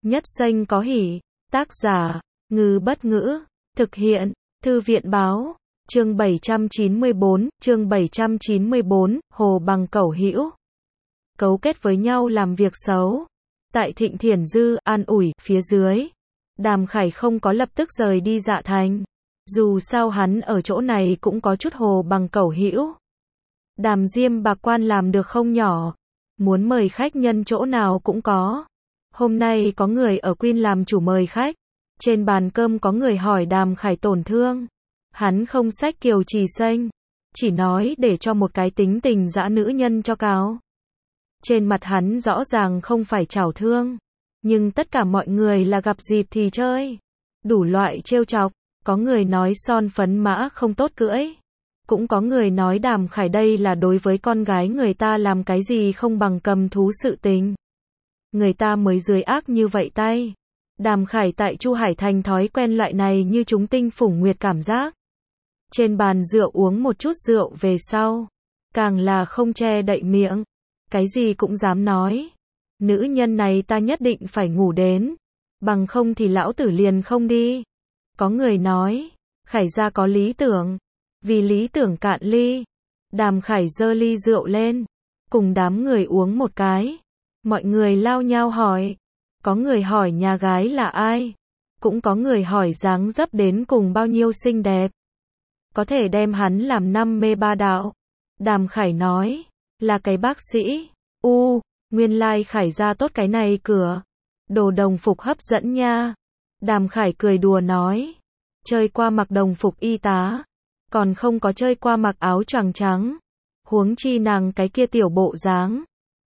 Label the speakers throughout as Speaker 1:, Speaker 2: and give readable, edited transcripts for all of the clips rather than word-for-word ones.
Speaker 1: Nhất Xanh có hỉ. Tác giả, Ngư Bất Ngữ. Thực hiện, Thư viện Báo. Chương 794, Hồ Bằng Cẩu Hữu. Cấu kết với nhau làm việc xấu. Tại Thịnh Thiển Dư, an ủi, phía dưới. Đàm Khải không có lập tức rời đi Dạ Thành. Dù sao hắn ở chỗ này cũng có chút Hồ Bằng Cẩu Hữu. Đàm Diêm Bạc Quan làm được không nhỏ. Muốn mời khách nhân chỗ nào cũng có. Hôm nay có người ở Quyên làm chủ mời khách. Trên bàn cơm có người hỏi Đàm Khải tổn thương. Hắn không xách Kiều Trì Xanh. Chỉ nói để cho một cái tính tình dã nữ nhân cho cáo. Trên mặt hắn rõ ràng không phải trào thương. Nhưng tất cả mọi người là gặp dịp thì chơi. Đủ loại trêu chọc. Có người nói son phấn mã không tốt cưỡi. Cũng có người nói Đàm Khải đây là đối với con gái người ta làm cái gì không bằng cầm thú sự tình. Người ta mới dưới ác như vậy tay. Đàm Khải tại Chu Hải Thành thói quen loại này như chúng tinh phủng nguyệt cảm giác. Trên bàn rượu uống một chút rượu về sau. Càng là không che đậy miệng. Cái gì cũng dám nói. Nữ nhân này ta nhất định phải ngủ đến. Bằng không thì lão tử liền không đi. Có người nói. Khải gia có lý tưởng. Vì lý tưởng cạn ly. Đàm Khải giơ ly rượu lên. Cùng đám người uống một cái. Mọi người lao nhau hỏi. Có người hỏi nhà gái là ai. Cũng có người hỏi dáng dấp đến cùng bao nhiêu xinh đẹp. Có thể đem hắn làm năm mê ba đạo. Đàm Khải nói. Là cái bác sĩ. Nguyên lai Khải gia tốt cái này cửa. Đồ đồng phục hấp dẫn nha. Đàm Khải cười đùa nói. Chơi qua mặc đồng phục y tá. Còn không có chơi qua mặc áo choàng trắng. Huống chi nàng cái kia tiểu bộ dáng.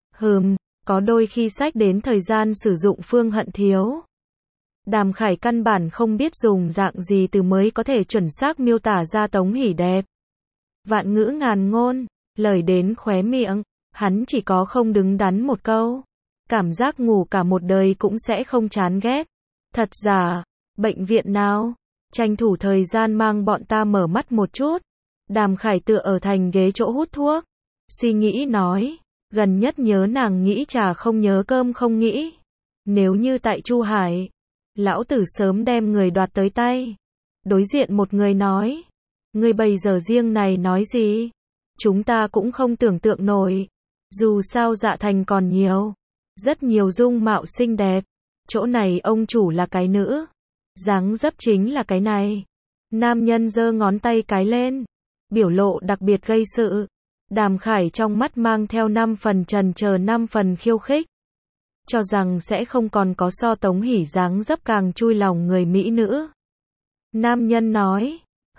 Speaker 1: Có đôi khi sách đến thời gian sử dụng Phương Hận thiếu. Đàm Khải căn bản không biết dùng dạng gì từ mới có thể chuẩn xác miêu tả ra Tống Hỷ đẹp. Vạn ngữ ngàn ngôn, lời đến khóe miệng, hắn chỉ có không đứng đắn một câu. Cảm giác ngủ cả một đời cũng sẽ không chán ghét. Thật giả, bệnh viện nào? Tranh thủ thời gian mang bọn ta mở mắt một chút. Đàm Khải tựa ở thành ghế chỗ hút thuốc. Suy nghĩ nói. Gần nhất nhớ nàng nghĩ trà không nhớ cơm không nghĩ. Nếu như tại Chu Hải, lão tử sớm đem người đoạt tới tay. Đối diện một người nói. Người bây giờ riêng này nói gì? Chúng ta cũng không tưởng tượng nổi. Dù sao Dạ Thành còn nhiều. Rất nhiều dung mạo xinh đẹp. Chỗ này ông chủ là cái nữ. Dáng dấp chính là cái này. Nam nhân giơ ngón tay cái lên. Biểu lộ đặc biệt gây sự. Đàm Khải trong mắt mang theo 5 phần trần chờ 5 phần khiêu khích. Cho rằng sẽ không còn có so Tống Hỷ dáng dấp càng chui lòng người mỹ nữ. Nam nhân nói.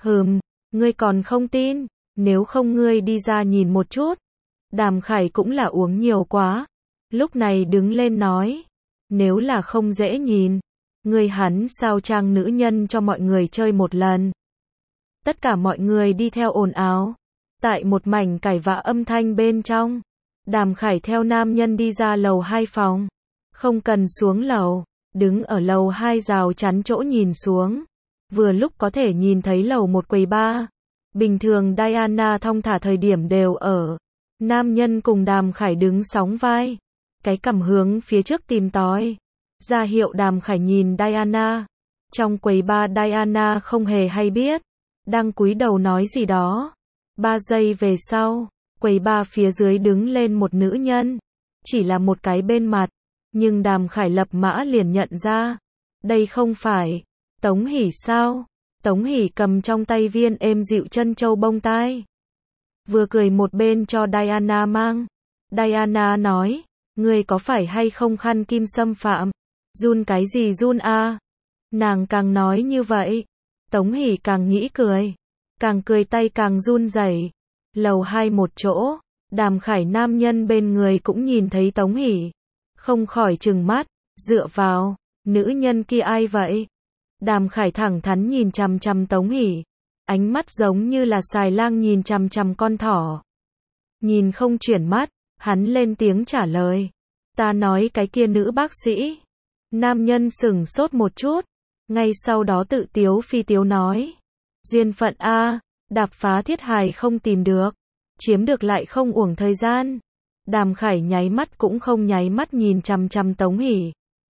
Speaker 1: Ngươi còn không tin. Nếu không ngươi đi ra nhìn một chút. Đàm Khải cũng là uống nhiều quá. Lúc này đứng lên nói. Nếu là không dễ nhìn. Ngươi hắn sao trang nữ nhân cho mọi người chơi một lần. Tất cả mọi người đi theo ồn ào. Tại một mảnh cãi vã âm thanh bên trong. Đàm Khải theo nam nhân đi ra lầu 2 phòng. Không cần xuống lầu. Đứng ở lầu 2 rào chắn chỗ nhìn xuống. Vừa lúc có thể nhìn thấy lầu 1 quầy bar. Bình thường Diana thong thả thời điểm đều ở. Nam nhân cùng Đàm Khải đứng sóng vai. Cái cằm hướng phía trước tìm tòi. Ra hiệu Đàm Khải nhìn Diana. Trong quầy bar Diana không hề hay biết. Đang cúi đầu nói gì đó. 3 giây về sau, quầy bar phía dưới đứng lên một nữ nhân. Chỉ là một cái bên mặt. Nhưng Đàm Khải lập mã liền nhận ra. Đây không phải Tống Hỷ sao? Tống Hỷ cầm trong tay viên êm dịu chân châu bông tai. Vừa cười một bên cho Diana mang. Diana nói. Ngươi có phải hay không khăn kim xâm phạm? Run cái gì run a? Nàng càng nói như vậy. Tống Hỷ càng nghĩ cười. Càng cười tay càng run rẩy. Lầu 2 một chỗ. Đàm Khải nam nhân bên người cũng nhìn thấy Tống Hỷ. Không khỏi trừng mắt. Dựa vào. Nữ nhân kia ai vậy? Đàm Khải thẳng thắn nhìn chằm chằm Tống Hỷ. Ánh mắt giống như là xài lang nhìn chằm chằm con thỏ. Nhìn không chuyển mắt. Hắn lên tiếng trả lời. Ta nói cái kia nữ bác sĩ. Nam nhân sửng sốt một chút. Ngay sau đó tự tiếu phi tiếu nói. Duyên phận a, đạp phá thiết hài không tìm được. Chiếm được lại không uổng thời gian. Đàm Khải nháy mắt cũng không nháy mắt nhìn chằm chằm Tống Hỷ.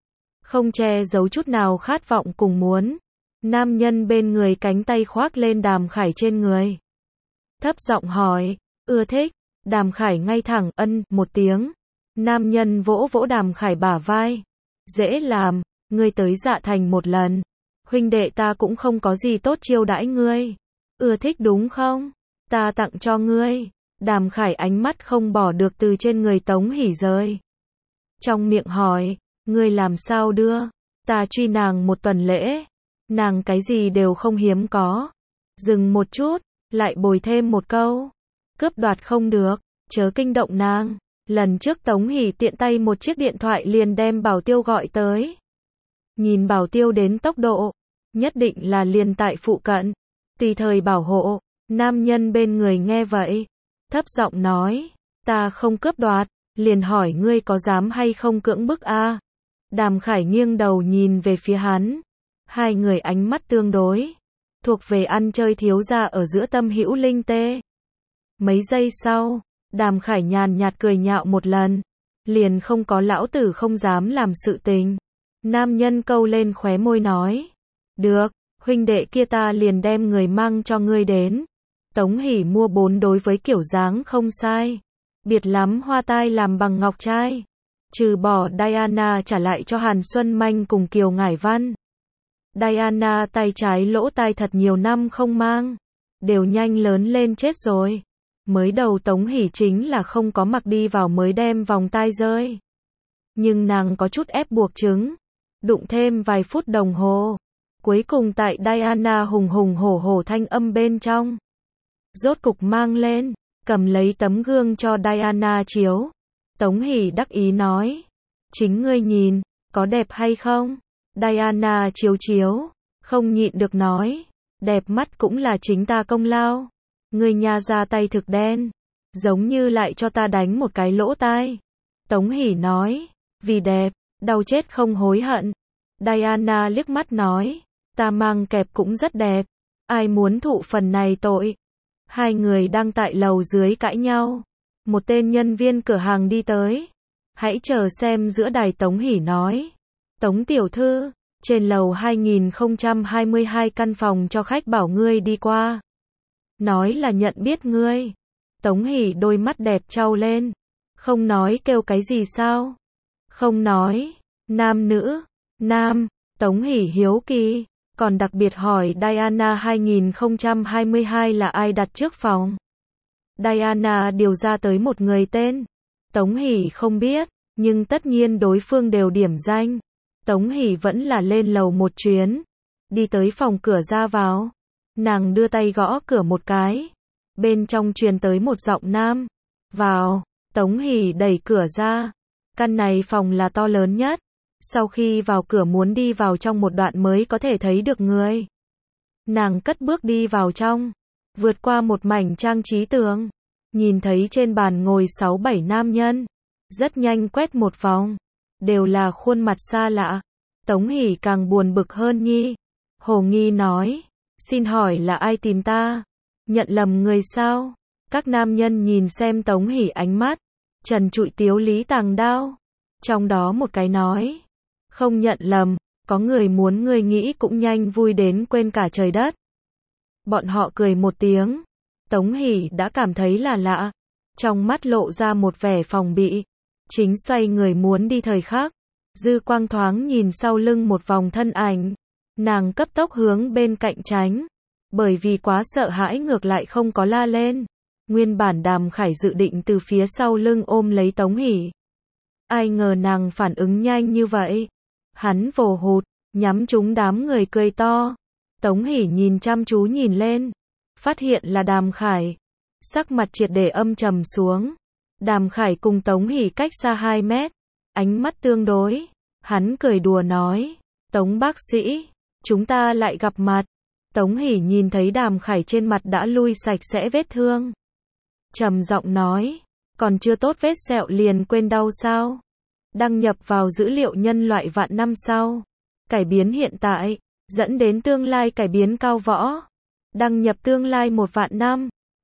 Speaker 1: không che giấu chút nào khát vọng cùng muốn. Nam nhân bên người cánh tay khoác lên Đàm Khải trên người. Thấp giọng hỏi, ưa thích. Đàm Khải ngay thẳng ân một tiếng. Nam nhân vỗ vỗ Đàm Khải bả vai. Dễ làm, ngươi tới Dạ Thành một lần. Huynh đệ ta cũng không có gì tốt chiêu đãi ngươi. Ưa thích đúng không? Ta tặng cho ngươi. Đàm Khải ánh mắt không bỏ được từ trên người Tống Hỷ rơi. Trong miệng hỏi, ngươi làm sao đưa? Ta truy nàng một tuần lễ. Nàng cái gì đều không hiếm có. Dừng một chút, lại bồi thêm một câu. Cướp đoạt không được, chớ kinh động nàng. Lần trước Tống Hỷ tiện tay một chiếc điện thoại liền đem Bảo Tiêu gọi tới. Nhìn Bảo Tiêu đến tốc độ, nhất định là liền tại phụ cận. Tùy thời bảo hộ. Nam nhân bên người nghe vậy, thấp giọng nói, ta không cướp đoạt, liền hỏi ngươi có dám hay không cưỡng bức a? Đàm Khải nghiêng đầu nhìn về phía hắn. Hai người ánh mắt tương đối, thuộc về ăn chơi thiếu gia ở giữa tâm hữu linh tê. Mấy giây sau, Đàm Khải nhàn nhạt cười nhạo một lần, liền không có lão tử không dám làm sự tình. Nam nhân câu lên khóe môi nói, được, huynh đệ kia ta liền đem người mang cho ngươi đến. Tống Hỷ mua 4 đối với kiểu dáng không sai, biệt lắm hoa tai làm bằng ngọc trai. Trừ bỏ Diana trả lại cho Hàn Xuân Manh cùng Kiều Ngải Văn. Diana tay trái lỗ tai thật nhiều năm không mang, đều nhanh lớn lên chết rồi. Mới đầu Tống Hỷ chính là không có mặc đi vào mới đem vòng tai rơi. Nhưng nàng có chút ép buộc chứng, đụng thêm vài phút đồng hồ. Cuối cùng tại Diana hùng hùng hổ hổ thanh âm bên trong, rốt cục mang lên, cầm lấy tấm gương cho Diana chiếu. Tống Hỷ đắc ý nói, chính ngươi nhìn, có đẹp hay không? Diana chiếu chiếu, không nhịn được nói, đẹp mắt cũng là chính ta công lao. Ngươi nha ra tay thực đen, giống như lại cho ta đánh một cái lỗ tai. Tống Hỷ nói, vì đẹp, đau chết không hối hận. Diana liếc mắt nói, ta mang kẹp cũng rất đẹp, ai muốn thụ phần này tội. Hai người đang tại lầu dưới cãi nhau. Một tên nhân viên cửa hàng đi tới. Hãy chờ xem giữa đài. Tống Hỷ nói, Tống tiểu thư, trên lầu 2022 căn phòng cho khách bảo ngươi đi qua. Nói là nhận biết ngươi. Tống Hỷ đôi mắt đẹp trao lên. Không nói kêu cái gì sao? Không nói. Nam nữ. Nam. Tống Hỷ hiếu kỳ, còn đặc biệt hỏi Diana 2022 là ai đặt trước phòng. Diana điều ra tới một người tên. Tống Hỷ không biết, nhưng tất nhiên đối phương đều điểm danh. Tống Hỷ vẫn là lên lầu một chuyến. Đi tới phòng cửa ra vào. Nàng đưa tay gõ cửa một cái. Bên trong truyền tới một giọng nam. Vào. Tống Hỷ đẩy cửa ra. Căn này phòng là to lớn nhất. Sau khi vào cửa muốn đi vào trong một đoạn mới có thể thấy được người. Nàng cất bước đi vào trong. Vượt qua một mảnh trang trí tường. Nhìn thấy trên bàn ngồi 6-7 nam nhân. Rất nhanh quét một vòng. Đều là khuôn mặt xa lạ. Tống Hỷ càng buồn bực hơn nhi. Hồ nghi nói. Xin hỏi là ai tìm ta? Nhận lầm người sao? Các nam nhân nhìn xem Tống Hỷ ánh mắt. Trần trụi tiếu lý tàng đao. Trong đó một cái nói. Không nhận lầm, có người muốn ngươi nghĩ cũng nhanh vui đến quên cả trời đất. Bọn họ cười một tiếng. Tống Hỷ đã cảm thấy là lạ. Trong mắt lộ ra một vẻ phòng bị. Chính xoay người muốn đi thời khắc. Dư quang thoáng nhìn sau lưng một vòng thân ảnh. Nàng cấp tốc hướng bên cạnh tránh. Bởi vì quá sợ hãi ngược lại không có la lên. Nguyên bản Đàm Khải dự định từ phía sau lưng ôm lấy Tống Hỷ. Ai ngờ nàng phản ứng nhanh như vậy. Hắn vồ hụt, nhắm trúng đám người cười to. Tống Hỷ nhìn chăm chú nhìn lên. Phát hiện là Đàm Khải. Sắc mặt triệt để âm trầm xuống. Đàm Khải cùng Tống Hỷ cách xa 2 mét. Ánh mắt tương đối. Hắn cười đùa nói. Tống bác sĩ, chúng ta lại gặp mặt. Tống Hỷ nhìn thấy Đàm Khải trên mặt đã lui sạch sẽ vết thương. Trầm giọng nói. Còn chưa tốt vết sẹo liền quên đau sao? Đăng nhập vào dữ liệu nhân loại vạn năm sau. Cải biến hiện tại, dẫn đến tương lai cải biến cao võ. Đăng nhập tương lai 1 vạn năm.